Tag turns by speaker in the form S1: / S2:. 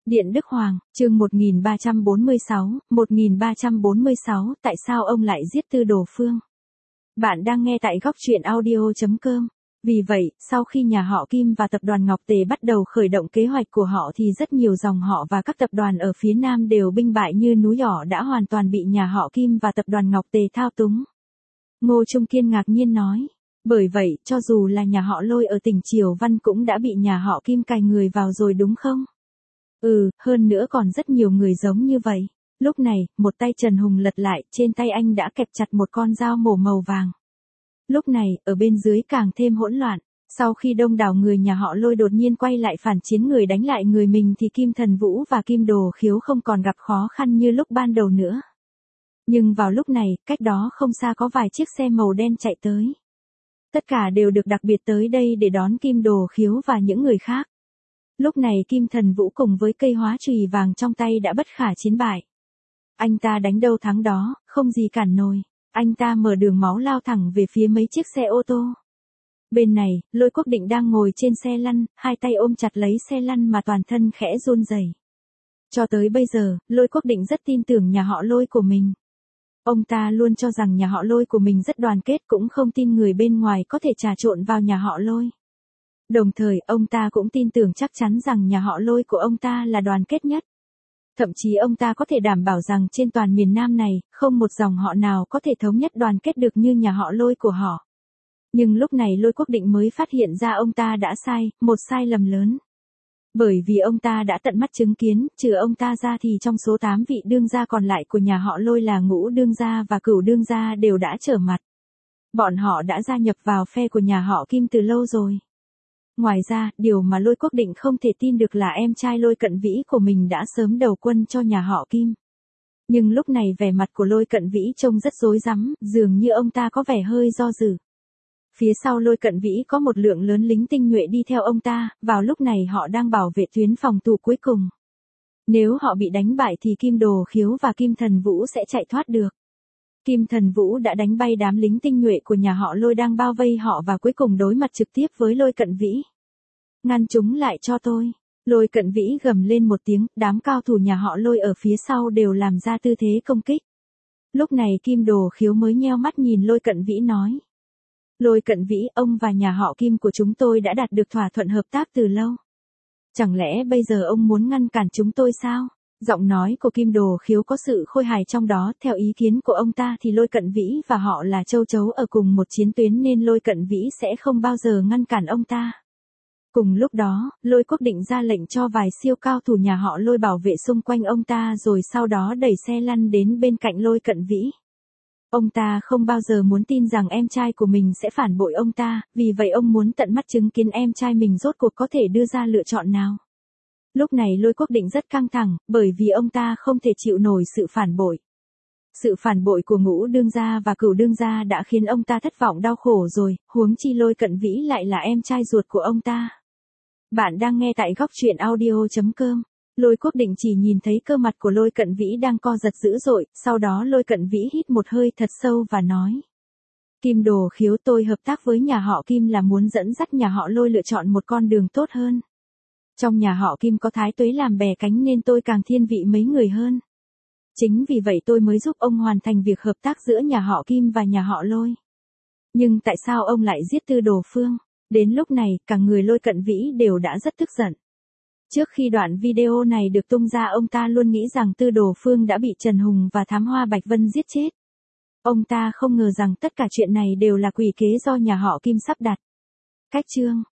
S1: Điện Đức Hoàng, chương 1346, tại sao ông lại giết Tư Đồ Phương? Bạn đang nghe tại góc truyện audio.com. Vì vậy, sau khi nhà họ Kim và tập đoàn Ngọc Tề bắt đầu khởi động kế hoạch của họ thì rất nhiều dòng họ và các tập đoàn ở phía Nam đều binh bại như núi nhỏ đã hoàn toàn bị nhà họ Kim và tập đoàn Ngọc Tề thao túng. Ngô Trung Kiên ngạc nhiên nói. Bởi vậy, cho dù là nhà họ Lôi ở tỉnh Triều Văn cũng đã bị nhà họ Kim cài người vào rồi đúng không? Hơn nữa còn rất nhiều người giống như vậy. Lúc này, một tay Trần Hùng lật lại, trên tay anh đã kẹp chặt một con dao mổ màu vàng. Lúc này, ở bên dưới càng thêm hỗn loạn. Sau khi đông đảo người nhà họ Lôi đột nhiên quay lại phản chiến người đánh lại người mình thì Kim Thần Vũ và Kim Đồ Khiếu không còn gặp khó khăn như lúc ban đầu nữa. Nhưng vào lúc này, cách đó không xa có vài chiếc xe màu đen chạy tới. Tất cả đều được đặc biệt tới đây để đón Kim Đồ Khiếu và những người khác. Lúc này Kim Thần Vũ cùng với cây hóa chùy vàng trong tay đã bất khả chiến bại. Anh ta đánh đâu thắng đó, không gì cản nổi. Anh ta mở đường máu lao thẳng về phía mấy chiếc xe ô tô. Bên này, Lôi Quốc Định đang ngồi trên xe lăn, hai tay ôm chặt lấy xe lăn mà toàn thân khẽ run rẩy. Cho tới bây giờ, Lôi Quốc Định rất tin tưởng nhà họ Lôi của mình. Ông ta luôn cho rằng nhà họ Lôi của mình rất đoàn kết, cũng không tin người bên ngoài có thể trà trộn vào nhà họ Lôi. Đồng thời, ông ta cũng tin tưởng chắc chắn rằng nhà họ Lôi của ông ta là đoàn kết nhất. Thậm chí ông ta có thể đảm bảo rằng trên toàn miền Nam này, không một dòng họ nào có thể thống nhất đoàn kết được như nhà họ Lôi của họ. Nhưng lúc này Lôi Quốc Định mới phát hiện ra ông ta đã sai, một sai lầm lớn. Bởi vì ông ta đã tận mắt chứng kiến, trừ ông ta ra thì trong số 8 vị đương gia còn lại của nhà họ Lôi là Ngũ đương gia và Cửu đương gia đều đã trở mặt. Bọn họ đã gia nhập vào phe của nhà họ Kim từ lâu rồi. Ngoài ra, điều mà Lôi Quốc Định không thể tin được là em trai Lôi Cận Vĩ của mình đã sớm đầu quân cho nhà họ Kim. Nhưng lúc này vẻ mặt của Lôi Cận Vĩ trông rất rối rắm, dường như ông ta có vẻ hơi do dự. Phía sau Lôi Cận Vĩ có một lượng lớn lính tinh nhuệ đi theo ông ta, vào lúc này họ đang bảo vệ tuyến phòng thủ cuối cùng. Nếu họ bị đánh bại thì Kim Đồ Khiếu và Kim Thần Vũ sẽ chạy thoát được. Kim Thần Vũ đã đánh bay đám lính tinh nhuệ của nhà họ Lôi đang bao vây họ và cuối cùng đối mặt trực tiếp với Lôi Cận Vĩ. Ngăn chúng lại cho tôi. Lôi Cận Vĩ gầm lên một tiếng, đám cao thủ nhà họ Lôi ở phía sau đều làm ra tư thế công kích. Lúc này Kim Đồ Khiếu mới nheo mắt nhìn Lôi Cận Vĩ nói. Lôi Cận Vĩ, ông và nhà họ Kim của chúng tôi đã đạt được thỏa thuận hợp tác từ lâu. Chẳng lẽ bây giờ ông muốn ngăn cản chúng tôi sao? Giọng nói của Kim Đồ Khiếu có sự khôi hài trong đó, theo ý kiến của ông ta thì Lôi Cận Vĩ và họ là châu chấu ở cùng một chiến tuyến nên Lôi Cận Vĩ sẽ không bao giờ ngăn cản ông ta. Cùng lúc đó, Lôi Quốc Định ra lệnh cho vài siêu cao thủ nhà họ Lôi bảo vệ xung quanh ông ta rồi sau đó đẩy xe lăn đến bên cạnh Lôi Cận Vĩ. Ông ta không bao giờ muốn tin rằng em trai của mình sẽ phản bội ông ta, vì vậy ông muốn tận mắt chứng kiến em trai mình rốt cuộc có thể đưa ra lựa chọn nào. Lúc này Lôi Quốc Định rất căng thẳng, bởi vì ông ta không thể chịu nổi sự phản bội. Sự phản bội của Ngũ đương gia và Cửu đương gia đã khiến ông ta thất vọng đau khổ rồi, huống chi Lôi Cận Vĩ lại là em trai ruột của ông ta. Bạn đang nghe tại góc truyện audio.com. Lôi Quốc Định chỉ nhìn thấy cơ mặt của Lôi Cận Vĩ đang co giật dữ dội, sau đó Lôi Cận Vĩ hít một hơi thật sâu và nói. Kim Đồ Khiếu, tôi hợp tác với nhà họ Kim là muốn dẫn dắt nhà họ Lôi lựa chọn một con đường tốt hơn. Trong nhà họ Kim có Thái Tuế làm bè cánh nên tôi càng thiên vị mấy người hơn. Chính vì vậy tôi mới giúp ông hoàn thành việc hợp tác giữa nhà họ Kim và nhà họ Lôi. Nhưng tại sao ông lại giết Tư Đồ Phương? Đến lúc này, cả người Lôi Cận Vĩ đều đã rất tức giận. Trước khi đoạn video này được tung ra ông ta luôn nghĩ rằng Tư Đồ Phương đã bị Trần Hùng và Thám Hoa Bạch Vân giết chết. Ông ta không ngờ rằng tất cả chuyện này đều là quỷ kế do nhà họ Kim sắp đặt. Cách chương